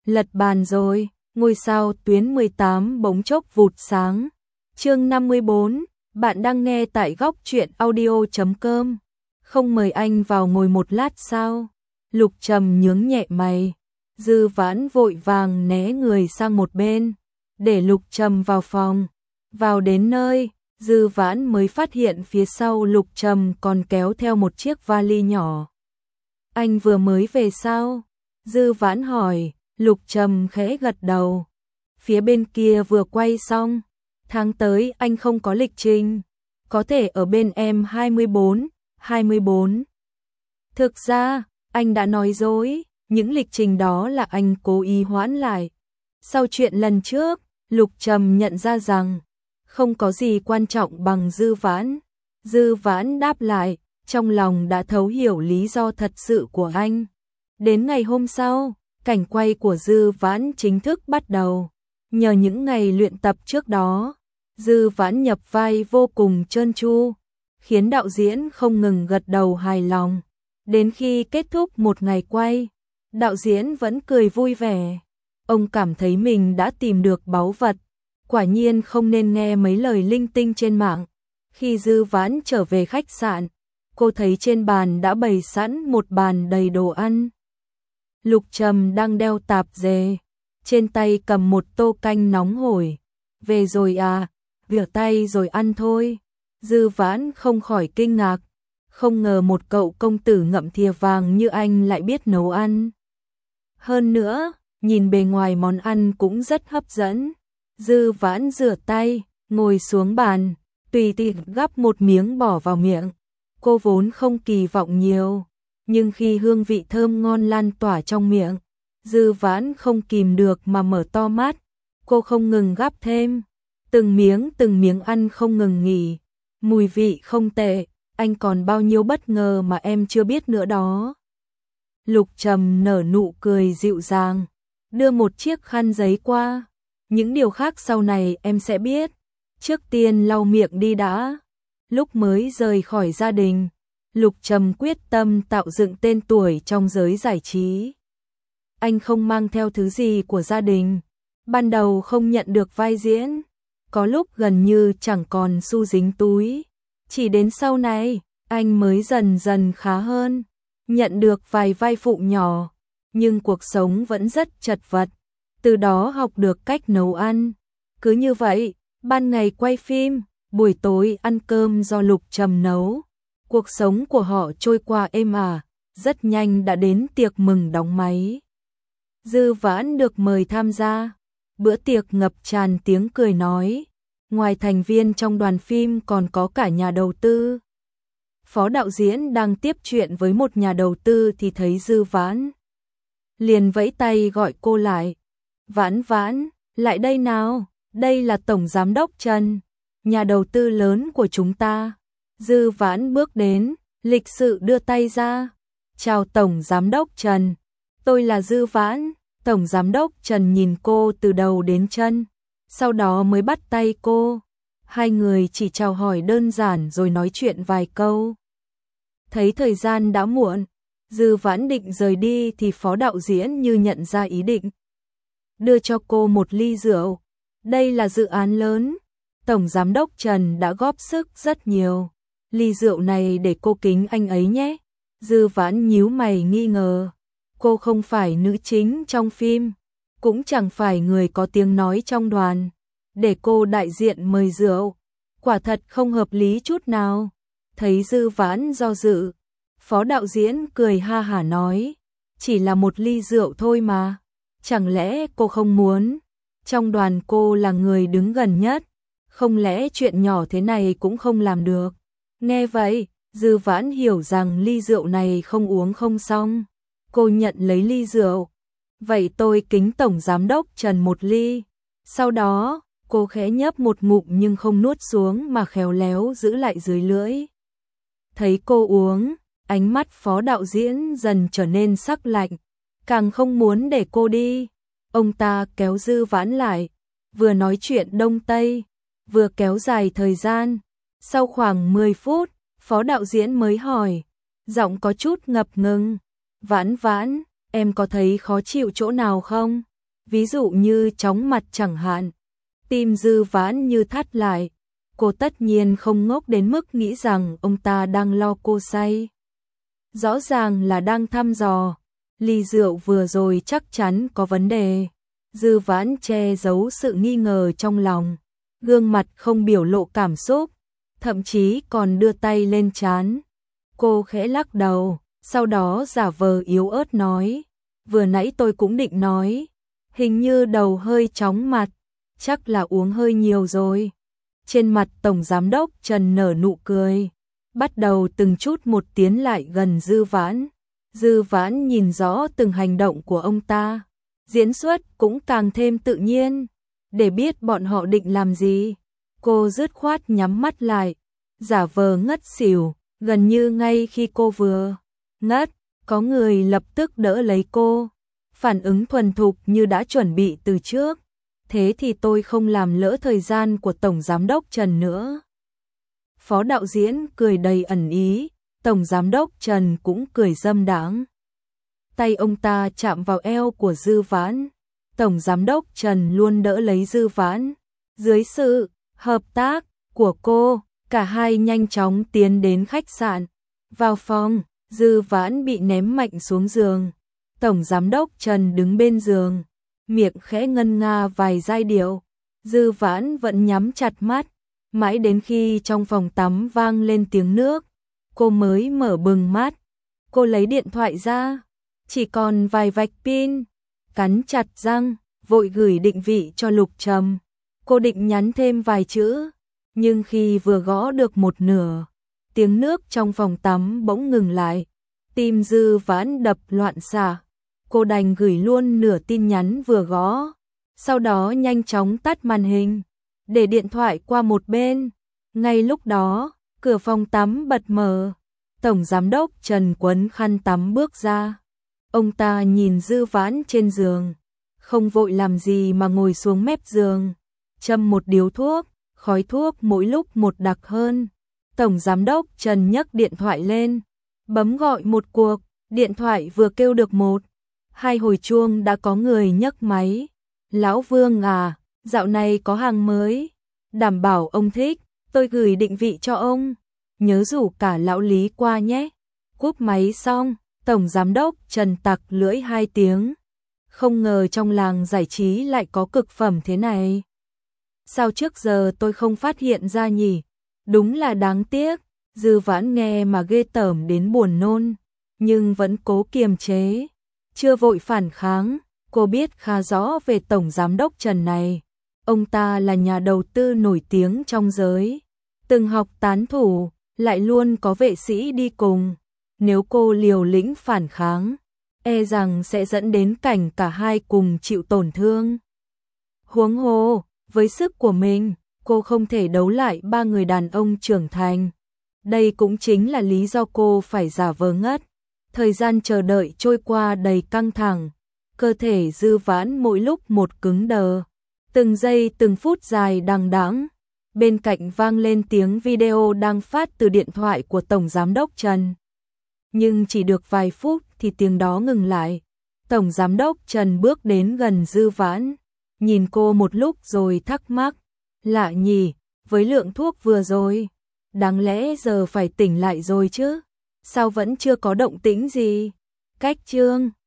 Lật bàn rồi, ngôi sao tuyến 18 bỗng chốc vụt sáng. Chương 54, bạn đang nghe tại góc truyện audio.com. Không mời anh vào ngồi một lát sao? Lục Trầm nhướng nhẹ mày. Dư Vãn vội vàng né người sang một bên, để Lục Trầm vào phòng. Vào đến nơi, Dư Vãn mới phát hiện phía sau Lục Trầm còn kéo theo một chiếc vali nhỏ. Anh vừa mới về sao? Dư Vãn hỏi. Lục Trầm khẽ gật đầu. Phía bên kia vừa quay xong. Tháng tới anh không có lịch trình. Có thể ở bên em 24. Thực ra, anh đã nói dối. Những lịch trình đó là anh cố ý hoãn lại. Sau chuyện lần trước, Lục Trầm nhận ra rằng không có gì quan trọng bằng Dư Vãn. Dư Vãn đáp lại, trong lòng đã thấu hiểu lý do thật sự của anh. Đến ngày hôm sau, cảnh quay của Dư Vãn chính thức bắt đầu. Nhờ những ngày luyện tập trước đó, Dư Vãn nhập vai vô cùng trơn tru, khiến đạo diễn không ngừng gật đầu hài lòng. Đến khi kết thúc một ngày quay, đạo diễn vẫn cười vui vẻ. Ông cảm thấy mình đã tìm được báu vật. Quả nhiên không nên nghe mấy lời linh tinh trên mạng. Khi Dư Vãn trở về khách sạn, cô thấy trên bàn đã bày sẵn một bàn đầy đồ ăn. Lục Trầm đang đeo tạp dề, trên tay cầm một tô canh nóng hổi. Về rồi à, rửa tay rồi ăn thôi. Dư Vãn không khỏi kinh ngạc, không ngờ một cậu công tử ngậm thìa vàng như anh lại biết nấu ăn. Hơn nữa, nhìn bề ngoài món ăn cũng rất hấp dẫn. Dư Vãn rửa tay, ngồi xuống bàn, tùy tiện gắp một miếng bỏ vào miệng. Cô vốn không kỳ vọng nhiều, nhưng khi hương vị thơm ngon lan tỏa trong miệng, Dư Vãn không kìm được mà mở to mắt. Cô không ngừng gắp thêm, từng miếng ăn không ngừng nghỉ. Mùi vị không tệ, anh còn bao nhiêu bất ngờ mà em chưa biết nữa đó. Lục Trầm nở nụ cười dịu dàng, đưa một chiếc khăn giấy qua. Những điều khác sau này em sẽ biết, trước tiên lau miệng đi đã. Lúc mới rời khỏi gia đình, Lục Trầm quyết tâm tạo dựng tên tuổi trong giới giải trí. Anh không mang theo thứ gì của gia đình, ban đầu không nhận được vai diễn, có lúc gần như chẳng còn xu dính túi. Chỉ đến sau này, anh mới dần dần khá hơn, nhận được vài vai phụ nhỏ, nhưng cuộc sống vẫn rất chật vật. Từ đó học được cách nấu ăn. Cứ như vậy, ban ngày quay phim, buổi tối ăn cơm do Lục Trầm nấu. Cuộc sống của họ trôi qua êm ả, rất nhanh đã đến tiệc mừng đóng máy. Dư Vãn được mời tham gia. Bữa tiệc ngập tràn tiếng cười nói. Ngoài thành viên trong đoàn phim còn có cả nhà đầu tư. Phó đạo diễn đang tiếp chuyện với một nhà đầu tư thì thấy Dư Vãn, liền vẫy tay gọi cô lại. Vãn Vãn, lại đây nào, đây là Tổng Giám đốc Trần, nhà đầu tư lớn của chúng ta. Dư Vãn bước đến, lịch sự đưa tay ra. Chào Tổng Giám đốc Trần, tôi là Dư Vãn. Tổng Giám đốc Trần nhìn cô từ đầu đến chân, sau đó mới bắt tay cô. Hai người chỉ chào hỏi đơn giản rồi nói chuyện vài câu. Thấy thời gian đã muộn, Dư Vãn định rời đi thì phó đạo diễn như nhận ra ý định, đưa cho cô một ly rượu. Đây là dự án lớn, Tổng Giám đốc Trần đã góp sức rất nhiều. Ly rượu này để cô kính anh ấy nhé. Dư Vãn nhíu mày nghi ngờ. Cô không phải nữ chính trong phim, cũng chẳng phải người có tiếng nói trong đoàn. Để cô đại diện mời rượu, quả thật không hợp lý chút nào. Thấy Dư Vãn do dự, phó đạo diễn cười ha hả nói. Chỉ là một ly rượu thôi mà. Chẳng lẽ cô không muốn? Trong đoàn cô là người đứng gần nhất, không lẽ chuyện nhỏ thế này cũng không làm được? Nghe vậy, Dư Vãn hiểu rằng ly rượu này không uống không xong. Cô nhận lấy ly rượu. Vậy tôi kính Tổng Giám đốc Trần một ly. Sau đó, cô khẽ nhấp một ngụm nhưng không nuốt xuống mà khéo léo giữ lại dưới lưỡi. Thấy cô uống, ánh mắt phó đạo diễn dần trở nên sắc lạnh, càng không muốn để cô đi. Ông ta kéo Dư Vãn lại, vừa nói chuyện Đông Tây, vừa kéo dài thời gian. Sau khoảng 10 phút, phó đạo diễn mới hỏi, giọng có chút ngập ngừng. Vãn Vãn, em có thấy khó chịu chỗ nào không? ví dụ như chóng mặt chẳng hạn. Tim Dư Vãn như thắt lại, cô tất nhiên không ngốc đến mức nghĩ rằng ông ta đang lo cô say. Rõ ràng là đang thăm dò, ly rượu vừa rồi chắc chắn có vấn đề. Dư Vãn che giấu sự nghi ngờ trong lòng, gương mặt không biểu lộ cảm xúc, thậm chí còn đưa tay lên trán. Cô khẽ lắc đầu, sau đó giả vờ yếu ớt nói, vừa nãy tôi cũng định nói, hình như đầu hơi chóng mặt, chắc là uống hơi nhiều rồi. Trên mặt Tổng Giám đốc Trần nở nụ cười, bắt đầu từng chút một tiến lại gần Dư Vãn. Dư Vãn nhìn rõ từng hành động của ông ta, diễn xuất cũng càng thêm tự nhiên, để biết bọn họ định làm gì. Cô dứt khoát nhắm mắt lại, giả vờ ngất xỉu, gần như ngay khi cô vừa ngất, có người lập tức đỡ lấy cô, phản ứng thuần thục như đã chuẩn bị từ trước. Thế thì tôi không làm lỡ thời gian của Tổng Giám đốc Trần nữa. Phó đạo diễn cười đầy ẩn ý, Tổng Giám đốc Trần cũng cười dâm đãng. Tay ông ta chạm vào eo của Dư Vãn, Tổng Giám đốc Trần luôn đỡ lấy Dư Vãn. Dưới sự hợp tác của cô, cả hai nhanh chóng tiến đến khách sạn. Vào phòng, Dư Vãn bị ném mạnh xuống giường. Tổng Giám đốc Trần đứng bên giường, miệng khẽ ngân nga vài giai điệu. Dư Vãn vẫn nhắm chặt mắt, mãi đến khi trong phòng tắm vang lên tiếng nước, cô mới mở bừng mắt. Cô lấy điện thoại ra, chỉ còn vài vạch pin, cắn chặt răng, vội gửi định vị cho Lục Trầm. Cô định nhắn thêm vài chữ, nhưng khi vừa gõ được một nửa, tiếng nước trong phòng tắm bỗng ngừng lại. Tim Dư Vãn đập loạn xạ, cô đành gửi luôn nửa tin nhắn vừa gõ, sau đó nhanh chóng tắt màn hình, để điện thoại qua một bên. Ngay lúc đó, cửa phòng tắm bật mở, Tổng Giám đốc Trần quấn khăn tắm bước ra. Ông ta nhìn Dư Vãn trên giường, không vội làm gì mà ngồi xuống mép giường, châm một điếu thuốc, khói thuốc mỗi lúc một đặc hơn. Tổng Giám đốc Trần nhấc điện thoại lên, bấm gọi một cuộc, điện thoại vừa kêu được 1-2 hồi chuông đã có người nhấc máy. Lão Vương à, dạo này có hàng mới, đảm bảo ông thích, tôi gửi định vị cho ông, nhớ rủ cả lão Lý qua nhé. Cúp máy xong, Tổng Giám đốc Trần tặc lưỡi 2 tiếng. Không ngờ trong làng giải trí lại có cực phẩm thế này. Sao trước giờ tôi không phát hiện ra nhỉ? Đúng là đáng tiếc. Dư Vãn nghe mà ghê tởm đến buồn nôn, nhưng vẫn cố kiềm chế, chưa vội phản kháng. Cô biết khá rõ về Tổng Giám đốc Trần này. Ông ta là nhà đầu tư nổi tiếng trong giới, từng học tán thủ, lại luôn có vệ sĩ đi cùng. Nếu cô liều lĩnh phản kháng, e rằng sẽ dẫn đến cảnh cả hai cùng chịu tổn thương. Huống hồ, với sức của mình, cô không thể đấu lại 3 người đàn ông trưởng thành. Đây cũng chính là lý do cô phải giả vờ ngất. Thời gian chờ đợi trôi qua đầy căng thẳng, cơ thể Dư Vãn mỗi lúc một cứng đờ, từng giây từng phút dài đằng đẵng. Bên cạnh vang lên tiếng video đang phát từ điện thoại của Tổng Giám đốc Trần. Nhưng chỉ được vài phút thì tiếng đó ngừng lại. Tổng Giám đốc Trần bước đến gần Dư Vãn, nhìn cô một lúc rồi thắc mắc, lạ nhỉ, với lượng thuốc vừa rồi, đáng lẽ giờ phải tỉnh lại rồi chứ, sao vẫn chưa có động tĩnh gì? Cách chương